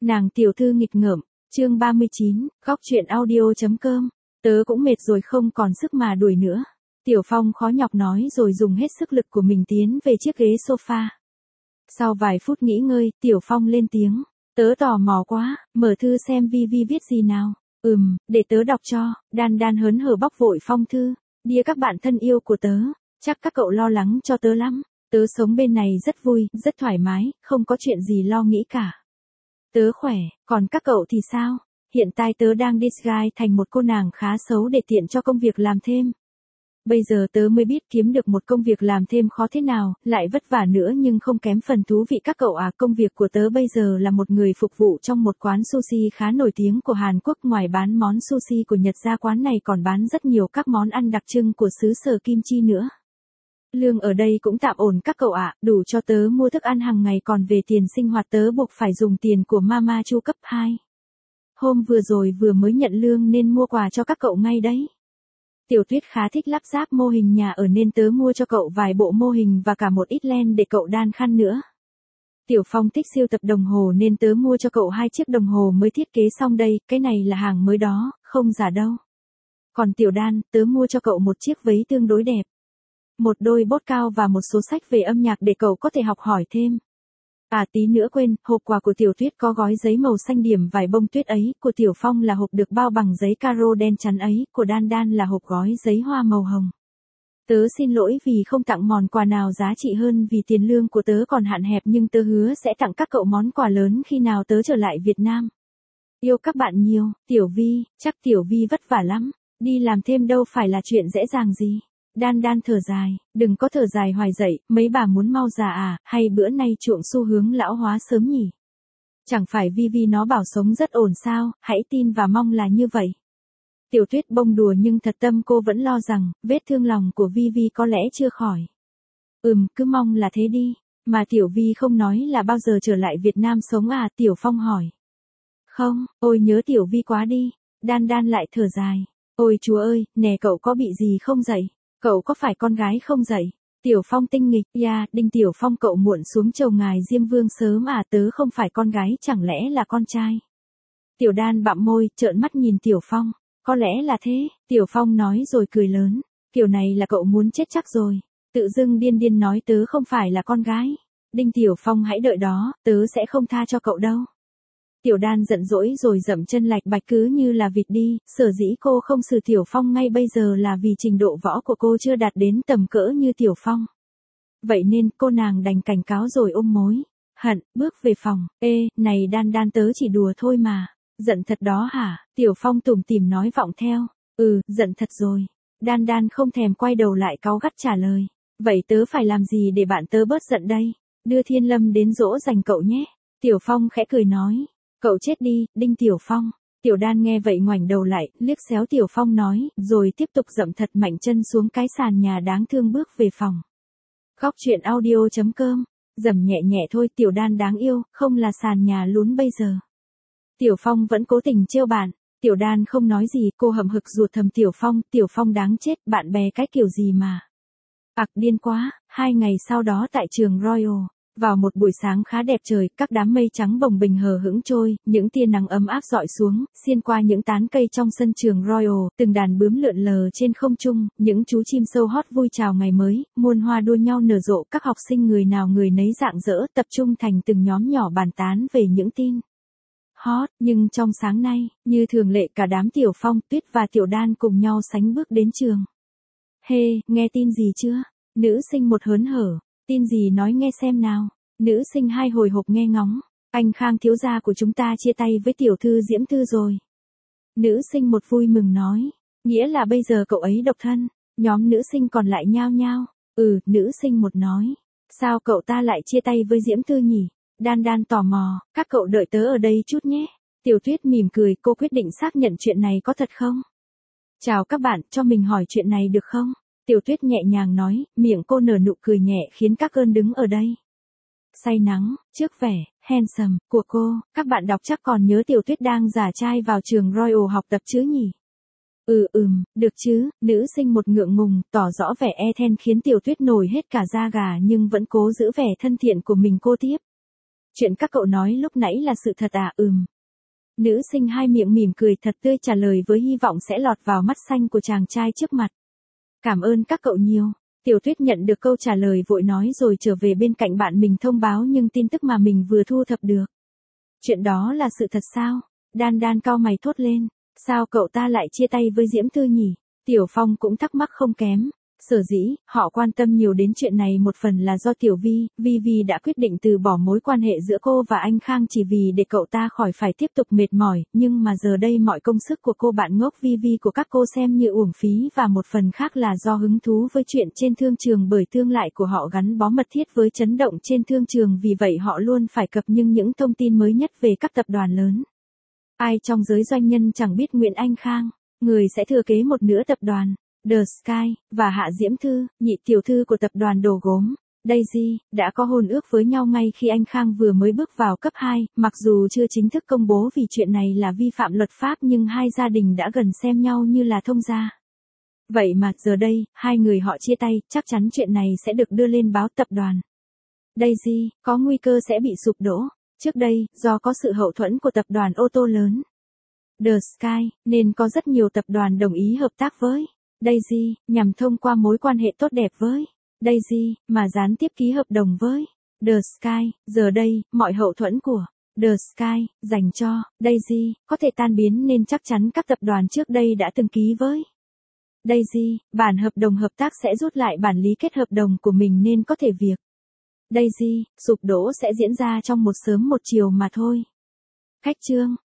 Nàng tiểu thư nghịch ngợm, chương 39, góc chuyện audio.com. Tớ cũng mệt rồi không còn sức mà đuổi nữa. Tiểu Phong khó nhọc nói rồi dùng hết sức lực của mình tiến về chiếc ghế sofa. Sau vài phút nghỉ ngơi, Tiểu Phong lên tiếng. Tớ tò mò quá, mở thư xem Vi Vi viết gì nào. Để tớ đọc cho. Đan Đan hớn hở bóc vội phong thư. Đĩa các bạn thân yêu của tớ, chắc các cậu lo lắng cho tớ lắm. Tớ sống bên này rất vui, rất thoải mái, không có chuyện gì lo nghĩ cả. Tớ khỏe, còn các cậu thì sao? Hiện tại tớ đang disguise thành một cô nàng khá xấu để tiện cho công việc làm thêm. Bây giờ tớ mới biết kiếm được một công việc làm thêm khó thế nào, lại vất vả nữa nhưng không kém phần thú vị các cậu à. Công việc của tớ bây giờ là một người phục vụ trong một quán sushi khá nổi tiếng của Hàn Quốc. Ngoài bán món sushi của Nhật ra, quán này còn bán rất nhiều các món ăn đặc trưng của xứ sở kim chi nữa. Lương ở đây cũng tạm ổn các cậu ạ, đủ cho tớ mua thức ăn hàng ngày, còn về tiền sinh hoạt tớ buộc phải dùng tiền của mama chu cấp 2. Hôm vừa rồi vừa mới nhận lương nên mua quà cho các cậu ngay đấy. Tiểu Tuyết khá thích lắp ráp mô hình nhà ở nên tớ mua cho cậu vài bộ mô hình và cả một ít len để cậu đan khăn nữa. Tiểu Phong thích sưu tập đồng hồ nên tớ mua cho cậu 2 chiếc đồng hồ mới thiết kế xong đây, cái này là hàng mới đó, không giả đâu. Còn Tiểu Đan, tớ mua cho cậu một chiếc váy tương đối đẹp. Một đôi bốt cao và một số sách về âm nhạc để cậu có thể học hỏi thêm. À tí nữa quên, hộp quà của Tiểu Tuyết có gói giấy màu xanh điểm vải bông tuyết ấy, của Tiểu Phong là hộp được bao bằng giấy caro đen chắn ấy, của Đan Đan là hộp gói giấy hoa màu hồng. Tớ xin lỗi vì không tặng món quà nào giá trị hơn vì tiền lương của tớ còn hạn hẹp, nhưng tớ hứa sẽ tặng các cậu món quà lớn khi nào tớ trở lại Việt Nam. Yêu các bạn nhiều, Tiểu Vi, chắc Tiểu Vi vất vả lắm, đi làm thêm đâu phải là chuyện dễ dàng gì. Đan Đan thở dài, đừng có thở dài hoài dậy, mấy bà muốn mau già à, hay bữa nay chuộng xu hướng lão hóa sớm nhỉ? Chẳng phải Vi Vi nó bảo sống rất ổn sao, hãy tin và mong là như vậy. Tiểu Tuyết bông đùa nhưng thật tâm cô vẫn lo rằng, vết thương lòng của Vi Vi có lẽ chưa khỏi. Cứ mong là thế đi, mà Tiểu Vi không nói là bao giờ trở lại Việt Nam sống à, Tiểu Phong hỏi. Không, ôi nhớ Tiểu Vi quá đi, Đan Đan lại thở dài. Ôi chúa ơi, nè cậu có bị gì không dậy? Cậu có phải con gái không dậy? Tiểu Phong tinh nghịch, Đinh Tiểu Phong cậu muộn xuống chầu ngài Diêm Vương sớm à, tớ không phải con gái, chẳng lẽ là con trai? Tiểu Đan bặm môi, trợn mắt nhìn Tiểu Phong, có lẽ là thế, Tiểu Phong nói rồi cười lớn, kiểu này là cậu muốn chết chắc rồi, tự dưng điên điên nói tớ không phải là con gái. Đinh Tiểu Phong hãy đợi đó, tớ sẽ không tha cho cậu đâu. Tiểu Đan giận dỗi rồi dậm chân lạch bạch cứ như là vịt đi, sở dĩ cô không xử Tiểu Phong ngay bây giờ là vì trình độ võ của cô chưa đạt đến tầm cỡ như Tiểu Phong. Vậy nên cô nàng đành cảnh cáo rồi ôm mối hận, bước về phòng. Ê, này Đan Đan tớ chỉ đùa thôi mà. Giận thật đó hả? Tiểu Phong tủm tỉm nói vọng theo. Giận thật rồi. Đan Đan không thèm quay đầu lại cáu gắt trả lời. Vậy tớ phải làm gì để bạn tớ bớt giận đây? Đưa Thiên Lâm đến dỗ dành cậu nhé. Tiểu Phong khẽ cười nói. Cậu chết đi, Đinh Tiểu Phong. Tiểu Đan nghe vậy ngoảnh đầu lại, liếc xéo Tiểu Phong nói, rồi tiếp tục dậm thật mạnh chân xuống cái sàn nhà đáng thương bước về phòng. Góc chuyện audio.com. Dầm nhẹ nhẹ thôi Tiểu Đan đáng yêu, không là sàn nhà lún bây giờ. Tiểu Phong vẫn cố tình trêu bạn. Tiểu Đan không nói gì, cô hậm hực ruột thầm Tiểu Phong đáng chết, bạn bè cái kiểu gì mà. Điên quá. 2 ngày sau đó tại trường Royal. Vào một buổi sáng khá đẹp trời, các đám mây trắng bồng bềnh hờ hững trôi, những tia nắng ấm áp rọi xuống, xiên qua những tán cây trong sân trường Royal, từng đàn bướm lượn lờ trên không trung, những chú chim sâu hót vui chào ngày mới, muôn hoa đua nhau nở rộ, các học sinh người nào người nấy rạng rỡ, tập trung thành từng nhóm nhỏ bàn tán về những tin hot. Nhưng trong sáng nay, như thường lệ cả đám Tiểu Phong, Tuyết và Tiểu Đan cùng nhau sánh bước đến trường. Nghe tin gì chưa? Nữ sinh một hớn hở. Tin gì nói nghe xem nào. Nữ sinh 2 hồi hộp nghe ngóng. Anh Khang thiếu gia của chúng ta chia tay với tiểu thư Diễm Thư rồi. Nữ sinh một vui mừng nói. Nghĩa là bây giờ cậu ấy độc thân. Nhóm nữ sinh còn lại nhao nhao. Nữ sinh một nói. Sao cậu ta lại chia tay với Diễm Thư nhỉ? Đan Đan tò mò. Các cậu đợi tớ ở đây chút nhé. Tiểu Tuyết mỉm cười, cô quyết định xác nhận chuyện này có thật không? Chào các bạn, cho mình hỏi chuyện này được không? Tiểu Tuyết nhẹ nhàng nói, miệng cô nở nụ cười nhẹ khiến các ơn đứng ở đây say nắng, trước vẻ handsome của cô, các bạn đọc chắc còn nhớ Tiểu Tuyết đang giả trai vào trường Royal học tập chứ nhỉ? Được chứ, nữ sinh một ngượng ngùng, tỏ rõ vẻ e thẹn khiến Tiểu Tuyết nổi hết cả da gà nhưng vẫn cố giữ vẻ thân thiện của mình cô tiếp. Chuyện các cậu nói lúc nãy là sự thật à? Nữ sinh hai miệng mỉm cười thật tươi trả lời với hy vọng sẽ lọt vào mắt xanh của chàng trai trước mặt. Cảm ơn các cậu nhiều. Tiểu Tuyết nhận được câu trả lời vội nói rồi trở về bên cạnh bạn mình thông báo nhưng tin tức mà mình vừa thu thập được. Chuyện đó là sự thật sao? Đan Đan cau mày thốt lên. Sao cậu ta lại chia tay với Diễm Thư nhỉ? Tiểu Phong cũng thắc mắc không kém. Sở dĩ, họ quan tâm nhiều đến chuyện này một phần là do Tiểu Vi đã quyết định từ bỏ mối quan hệ giữa cô và anh Khang chỉ vì để cậu ta khỏi phải tiếp tục mệt mỏi, nhưng mà giờ đây mọi công sức của cô bạn ngốc Vi của các cô xem như uổng phí và một phần khác là do hứng thú với chuyện trên thương trường bởi tương lai của họ gắn bó mật thiết với chấn động trên thương trường vì vậy họ luôn phải cập nhật những thông tin mới nhất về các tập đoàn lớn. Ai trong giới doanh nhân chẳng biết Nguyễn Anh Khang, người sẽ thừa kế một nửa tập đoàn The Sky, và Hạ Diễm Thư, nhị tiểu thư của tập đoàn đồ gốm, Daisy, đã có hôn ước với nhau ngay khi anh Khang vừa mới bước vào cấp 2, mặc dù chưa chính thức công bố vì chuyện này là vi phạm luật pháp nhưng hai gia đình đã gần xem nhau như là thông gia. Vậy mà giờ đây, hai người họ chia tay, chắc chắn chuyện này sẽ được đưa lên báo tập đoàn. Daisy, có nguy cơ sẽ bị sụp đổ. Trước đây, do có sự hậu thuẫn của tập đoàn ô tô lớn The Sky, nên có rất nhiều tập đoàn đồng ý hợp tác với Daisy, nhằm thông qua mối quan hệ tốt đẹp với Daisy, mà gián tiếp ký hợp đồng với The Sky. Giờ đây, mọi hậu thuẫn của The Sky dành cho Daisy có thể tan biến nên chắc chắn các tập đoàn trước đây đã từng ký với Daisy, bản hợp đồng hợp tác sẽ rút lại bản lý kết hợp đồng của mình nên có thể việc Daisy sụp đổ sẽ diễn ra trong một sớm một chiều mà thôi. Khách chương